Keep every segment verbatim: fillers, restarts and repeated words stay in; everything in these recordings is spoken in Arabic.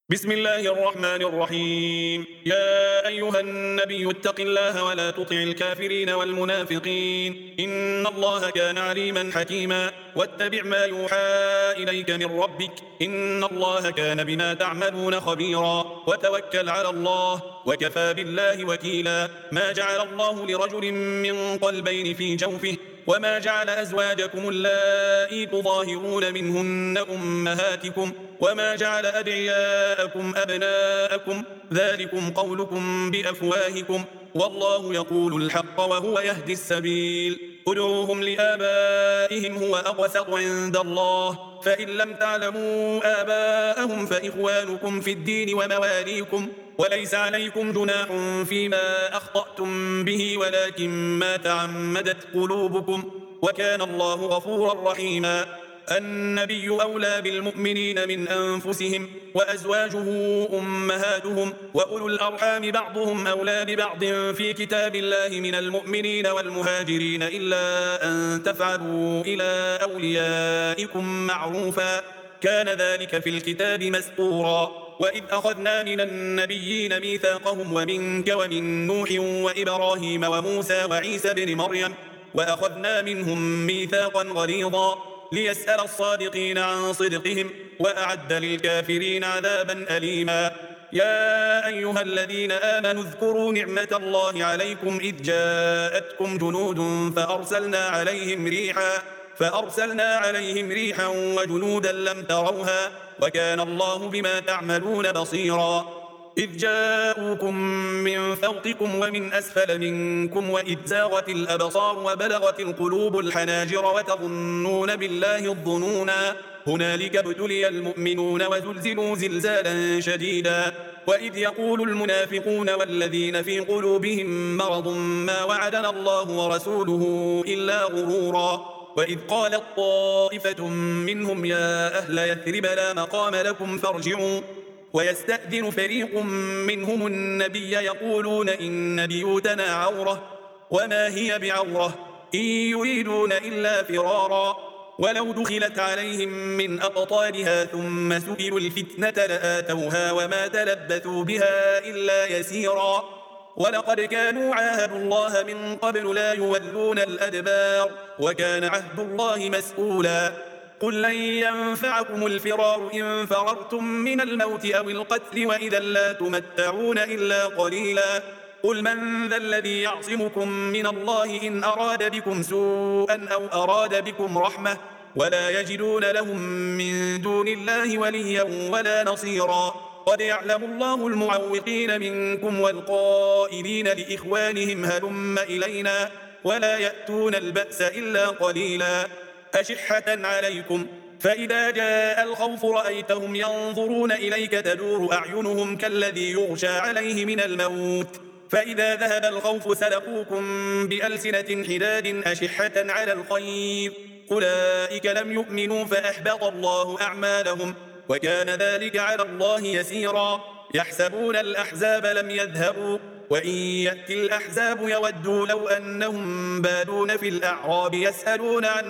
بسم الله الرحمن الرحيم. يا أيها النبي اتق الله ولا تطع الكافرين والمنافقين، إن الله كان عليما حكيما. واتبع ما يوحى إليك من ربك، إن الله كان بما تعملون خبيرا. وتوكل على الله وكفى بالله وكيلا. ما جعل الله لرجل من قلبين في جوفه، وما جعل أزواجكم اللائي تظاهرون منهن أمهاتكم، وما جعل أدعياءكم أبناءكم، ذلكم قولكم بأفواهكم، والله يقول الحق وهو يهدي السبيل. ادعوهم لآبائهم هو أقسط عند الله، فإن لم تعلموا آباءهم فإخوانكم في الدين ومواليكم، وليس عليكم جناح فيما أخطأتم به ولكن ما تعمدت قلوبكم، وكان الله غفورا رحيما. النبي أولى بالمؤمنين من أنفسهم، وأزواجه أمهاتهم، وأولو الأرحام بعضهم أولى ببعض في كتاب الله من المؤمنين والمهاجرين إلا أن تفعلوا إلى أوليائكم معروفا، كان ذلك في الكتاب مسطورا. وإذ أخذنا من النبيين ميثاقهم ومنك ومن نوح وإبراهيم وموسى وعيسى بن مريم، وأخذنا منهم ميثاقا غليظا ليسأل الصادقين عن صدقهم، وأعد للكافرين عذابا أليما. يا أيها الذين آمنوا اذكروا نعمة الله عليكم إذ جاءتكم جنود فأرسلنا عليهم ريحا فأرسلنا عليهم ريحا وجنودا لم تروها، وكان الله بما تعملون بصيرا. إذ جاءوكم من فوقكم ومن أسفل منكم وإذ زاغت الأبصار وبلغت القلوب الحناجر وتظنون بالله الظنونا، هنالك ابتلي المؤمنون وزلزلوا زلزالا شديدا. وإذ يقول المنافقون والذين في قلوبهم مرض ما وعدنا الله ورسوله إلا غرورا. وإذ قالت طائفة منهم يا أهل يثرب لا مقام لكم فارجعوا، ويستأذن فريق منهم النبي يقولون إن بيوتنا عورة وما هي بعورة إن يريدون إلا فرارا، ولو دخلت عليهم من أقطارها ثم سئلوا الفتنة لآتوها وما تلبثوا بها إلا يسيرا. ولقد كانوا عاهدوا الله من قبل لا يولون الأدبار، وكان عهد الله مسؤولا. قل لن ينفعكم الفرار إن فررتم من الموت أو القتل وإذا لا تمتعون إلا قليلا. قل من ذا الذي يعصمكم من الله إن أراد بكم سوءا أو أراد بكم رحمة، ولا يجدون لهم من دون الله وليا ولا نصيرا. قد يعلم الله المعوقين منكم والقائلين لإخوانهم هلم إلينا، ولا يأتون البأس إلا قليلا. أشحة عليكم فإذا جاء الخوف رأيتهم ينظرون إليك تدور أعينهم كالذي يغشى عليه من الموت، فإذا ذهب الخوف سلقوكم بألسنة حداد أشحة على الخير، أولئك لم يؤمنوا فأحبط الله أعمالهم، وكان ذلك على الله يسيرا. يحسبون الأحزاب لم يذهبوا، وإن يأتي الأحزاب يودوا لو أنهم بادون في الأعراب يسألون عن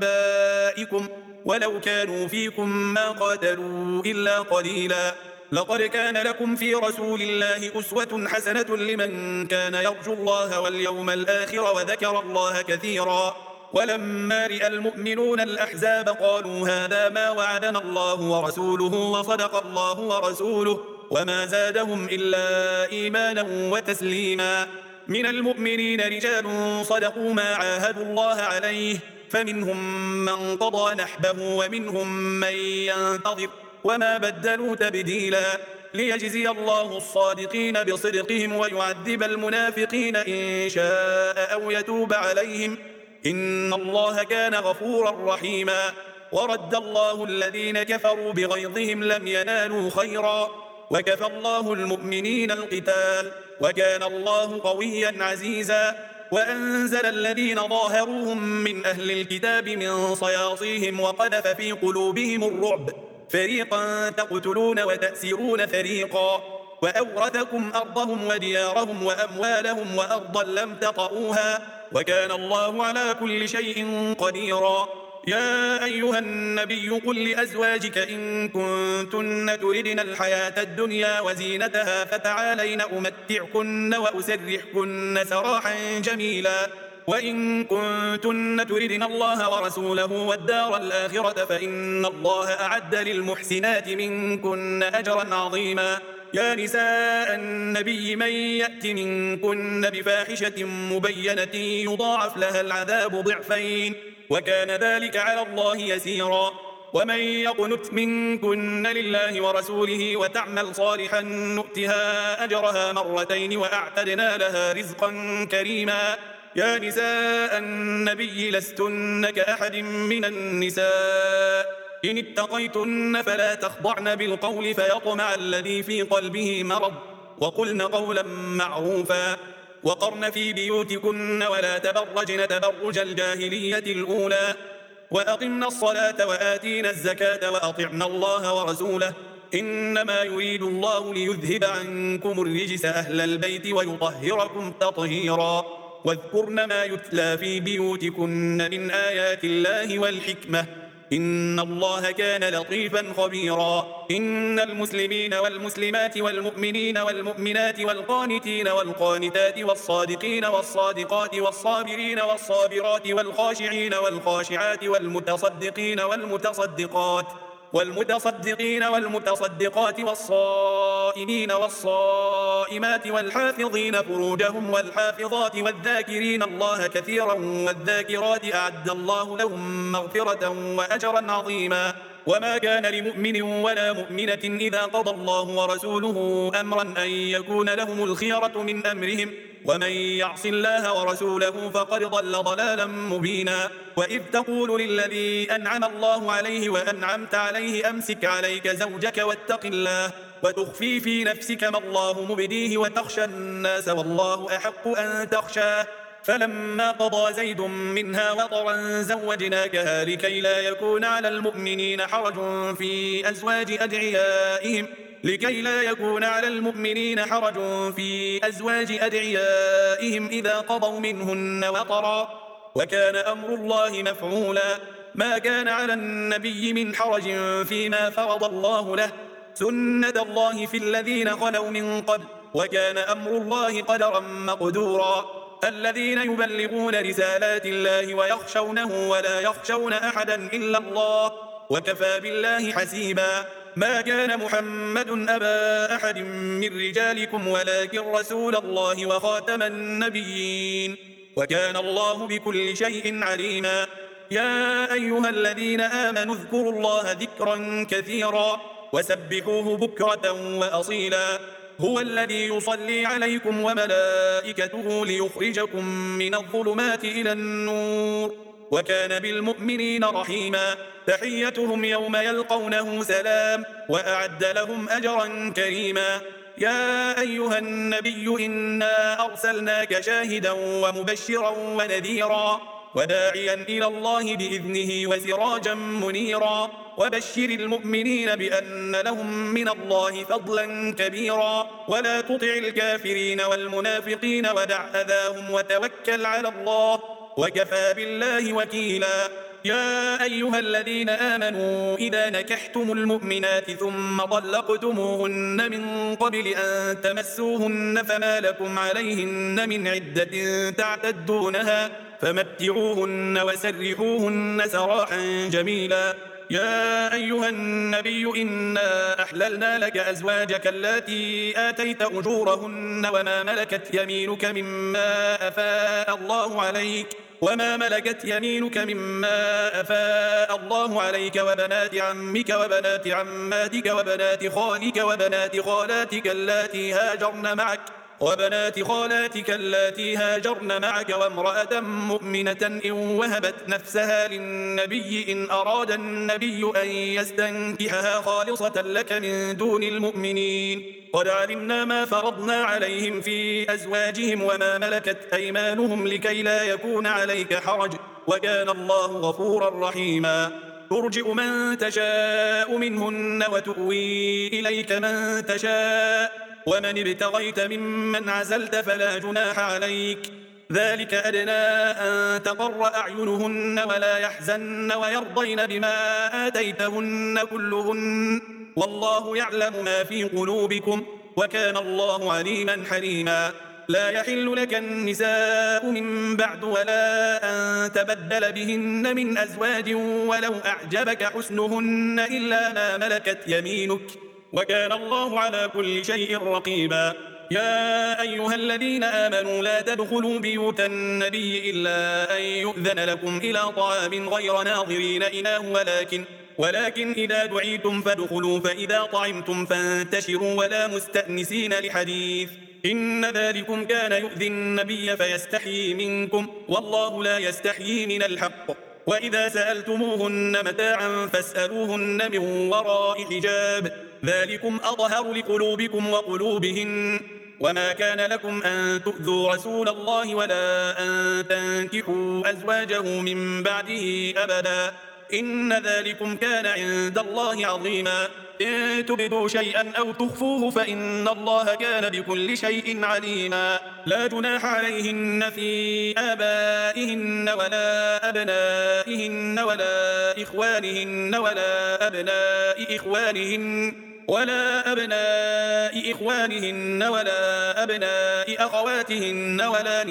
أنبائكم، ولو كانوا فيكم ما قاتلوا إلا قليلا. لقد كان لكم في رسول الله أسوة حسنة لمن كان يرجو الله واليوم الآخر وذكر الله كثيرا. ولما رأى المؤمنون الأحزاب قالوا هذا ما وعدنا الله ورسوله وصدق الله ورسوله، وما زادهم إلا إيمانا وتسليما. من المؤمنين رجال صدقوا ما عاهدوا الله عليه، فمنهم من قضى نحبه ومنهم من ينتظر، وما بدلوا تبديلا. ليجزي الله الصادقين بصدقهم ويعذب المنافقين إن شاء أو يتوب عليهم، إن الله كان غفورا رحيما. ورد الله الذين كفروا بغيظهم لم ينالوا خيرا، وكفى الله المؤمنين القتال، وكان الله قويا عزيزا. وأنزل الذين ظاهروهم من أهل الكتاب من صياصيهم وقذف في قلوبهم الرعب، فريقا تقتلون وتأسرون فريقا، وأورثكم أرضهم وديارهم وأموالهم وأرضا لم تطئوها، وكان الله على كل شيء قديرا. يا أيها النبي قل لأزواجك إن كنتن تردن الحياة الدنيا وزينتها فتعالين أمتعكن وأسرحكن سراحا جميلا، وإن كنتن تردن الله ورسوله والدار الآخرة فإن الله أعد للمحسنات منكن أجرا عظيما. يا نساء النبي من يأت منكن بفاحشة مبينة يضاعف لها العذاب ضعفين وكان ذلك على الله يسيرا. ومن يقنت منكن لله ورسوله وتعمل صالحا نؤتها أجرها مرتين وأعتدنا لها رزقا كريما. يا نساء النبي لستن كأحد من النساء إن اتقيتن فلا تخضعن بالقول فيطمع الذي في قلبه مرض وقلن قولا معروفا وقرن في بيوتكن ولا تبرجن تبرج الجاهلية الأولى وأقمنا الصلاة وآتينا الزكاة وأطعنا الله ورسوله إنما يريد الله ليذهب عنكم الرجس أهل البيت ويطهركم تطهيرا. واذكرن ما يتلى في بيوتكن من آيات الله والحكمة إن الله كان لطيفا خبيرا. إن المسلمين والمسلمات والمؤمنين والمؤمنات والقانتين والقانتات والصادقين والصادقات والصابرين والصابرات والخاشعين والخاشعات والمتصدقين والمتصدقات والمتصدقين والمتصدقات والصائمين والصائمات والحافظين فروجهم والحافظات والذاكرين الله كثيرا والذاكرات أعد الله لهم مغفرة وأجرا عظيما. وما كان لمؤمن ولا مؤمنة إذا قضى الله ورسوله أمرا أن يكون لهم الخيرة من أمرهم ومن يعص الله ورسوله فقد ضل ضلالا مبينا. وإذ تقول للذي أنعم الله عليه وأنعمت عليه أمسك عليك زوجك واتق الله وتخفي في نفسك ما الله مبديه وتخشى الناس والله أحق أن تخشاه فلما قضى زيد منها وطرا زوجناكها لكي لا يكون على المؤمنين حرج في أزواج أدعيائهم لكي لا يكون على المؤمنين حرج في أزواج أدعيائهم إذا قضوا منهن وطرا وكان أمر الله مفعولا. ما كان على النبي من حرج فيما فرض الله له سنة الله في الذين خلوا من قبل وكان أمر الله قدرا مقدورا. الذين يبلغون رسالات الله ويخشونه ولا يخشون أحدا إلا الله وكفى بالله حسيبا. ما كان محمد أبا أحد من رجالكم ولكن رسول الله وخاتم النبيين وكان الله بكل شيء عليما. يا أيها الذين آمنوا اذكروا الله ذكرا كثيرا وسبحوه بكرة وأصيلا. هو الذي يصلي عليكم وملائكته ليخرجكم من الظلمات إلى النور وكان بالمؤمنين رحيما. تحيتهم يوم يلقونه سلام وأعد لهم أجرا كريما. يا أيها النبي إنا أرسلناك شاهدا ومبشرا ونذيرا وداعيا إلى الله بإذنه وسراجا منيرا وبشر المؤمنين بأن لهم من الله فضلا كبيرا ولا تطع الكافرين والمنافقين ودع أذاهم وتوكل على الله وكفى بالله وكيلا. يا أيها الذين آمنوا إذا نكحتم المؤمنات ثم طلقتموهن من قبل أن تمسوهن فما لكم عليهن من عدة تعتدونها فمتعوهن وسرحوهن سراحا جميلا. يا أيها النبي إنا أحللنا لك أزواجك اللاتي آتيت أجورهن وما ملكت يمينك مما أفاء الله عليك وما ملكت يمينك مما أفاء الله عليك وبنات عمك وبنات عماتك وبنات خالك وبنات خالاتك اللاتي هاجرن معك وبنات خالاتك اللاتي هاجرن معك وامرأة مؤمنة إن وهبت نفسها للنبي إن أراد النبي أن يستنكحها خالصة لك من دون المؤمنين قد علمنا ما فرضنا عليهم في أزواجهم وما ملكت أيمانهم لكي لا يكون عليك حرج وكان الله غفورا رحيما. ترجئ من تشاء منهن وتؤوي إليك من تشاء ومن ابتغيت ممن عزلت فلا جناح عليك ذلك أدنى أن تقر أعينهن ولا يحزن ويرضين بما آتيتهن كلهن والله يعلم ما في قلوبكم وكان الله عليما حليما. لا يحل لك النساء من بعد ولا أن تبدل بهن من أزواج ولو أعجبك حسنهن إلا ما ملكت يمينك وكان الله على كل شيء رقيبا. يا أيها الذين آمنوا لا تدخلوا بيوت النبي إلا أن يؤذن لكم إلى طعام غير ناظرين إناه ولكن ولكن إذا دعيتم فادخلوا فإذا طعمتم فانتشروا ولا مستأنسين لحديث إن ذلكم كان يؤذي النبي فيستحيي منكم والله لا يستحيي من الحق. وإذا سألتموهن متاعا فاسألوهن من وراء حجاب ذلكم أطهر لقلوبكم وقلوبهن وما كان لكم أن تؤذوا رسول الله ولا أن تنكحوا أزواجه من بعده أبدا إن ذلكم كان عند الله عظيما. إن تبدوا شيئا أو تخفوه فإن الله كان بكل شيء عليما. لا جناح عليهن في آبائهن ولا أبنائهن ولا إخوانهن ولا أبناء إخوانهن ولا أبناء إخوانهن ولا أبناء أخواتهن ولا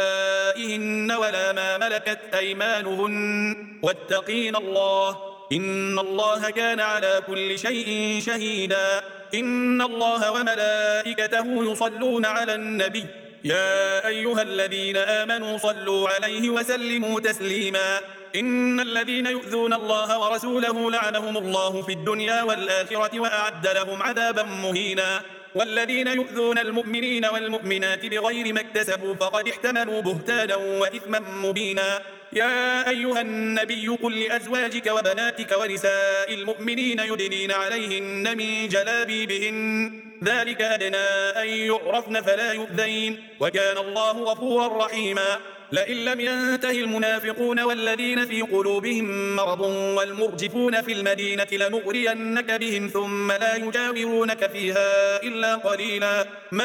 نسائهن ولا ما ملكت أيمانهن واتقين الله إن الله كان على كل شيء شهيدا. إن الله وملائكته يصلون على النبي يا أيها الذين آمنوا صلوا عليه وسلموا تسليما. إن الذين يؤذون الله ورسوله لعنهم الله في الدنيا والآخرة وأعد لهم عذابا مهينا. والذين يؤذون المؤمنين والمؤمنات بغير ما اكتسبوا فقد احتملوا بهتانا وإثما مبينا. يا أيها النبي قل لأزواجك وبناتك ونساء المؤمنين يدنين عليهن من جلابيبهن ذلك أدنى أن يعرفن فلا يؤذين وكان الله غفورا رحيما. لئن لم ينته المنافقون والذين في قلوبهم مرض والمرجفون في المدينة لنغرينك بهم ثم لا يجاورونك فيها إلا قليلا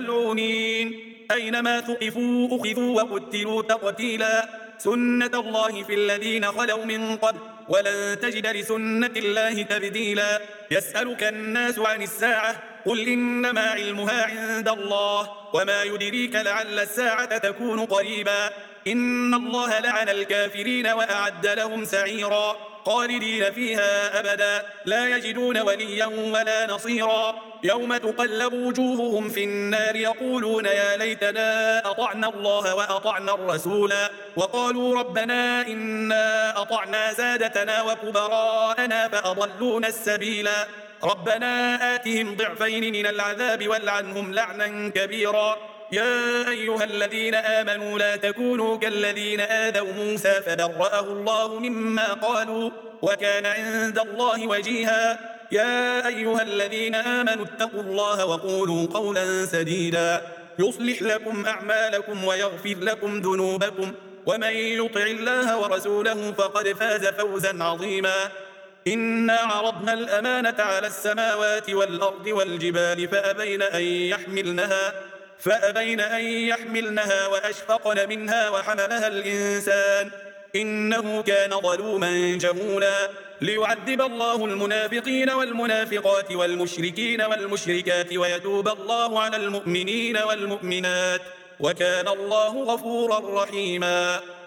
ملعونين أينما ثقفوا أخذوا وقتلوا تقتيلا. سنة الله في الذين خلوا من قبل ولن تجد لسنة الله تبديلا. يسألك الناس عن الساعة قل إنما علمها عند الله وما يدريك لعل الساعة تكون قريبا. إن الله لعن الكافرين وأعد لهم سعيرا خالدين فيها أبدا لا يجدون وليا ولا نصيرا. يوم تقلب وجوههم في النار يقولون يا ليتنا أطعنا الله وأطعنا الرسولا وقالوا ربنا إنا أطعنا سادتنا وكبراءنا فأضلونا السبيلا. ربنا آتهم ضعفين من العذاب والعنهم لعنا كبيرا. يا أيها الذين آمنوا لا تكونوا كالذين آذوا موسى فبرأه الله مما قالوا وكان عند الله وجيها. يا أيها الذين آمنوا اتقوا الله وقولوا قولا سديدا يصلح لكم أعمالكم ويغفر لكم ذنوبكم ومن يطع الله ورسوله فقد فاز فوزا عظيما. إنا عرضنا الأمانة على السماوات والأرض والجبال فأبين أن يحملنها فأبين أن يحملنها وأشفقن منها وحملها الإنسان إنه كان ظلوما جهولا. ليعذب الله المنافقين والمنافقات والمشركين والمشركات ويتوب الله على المؤمنين والمؤمنات وكان الله غفورا رحيما.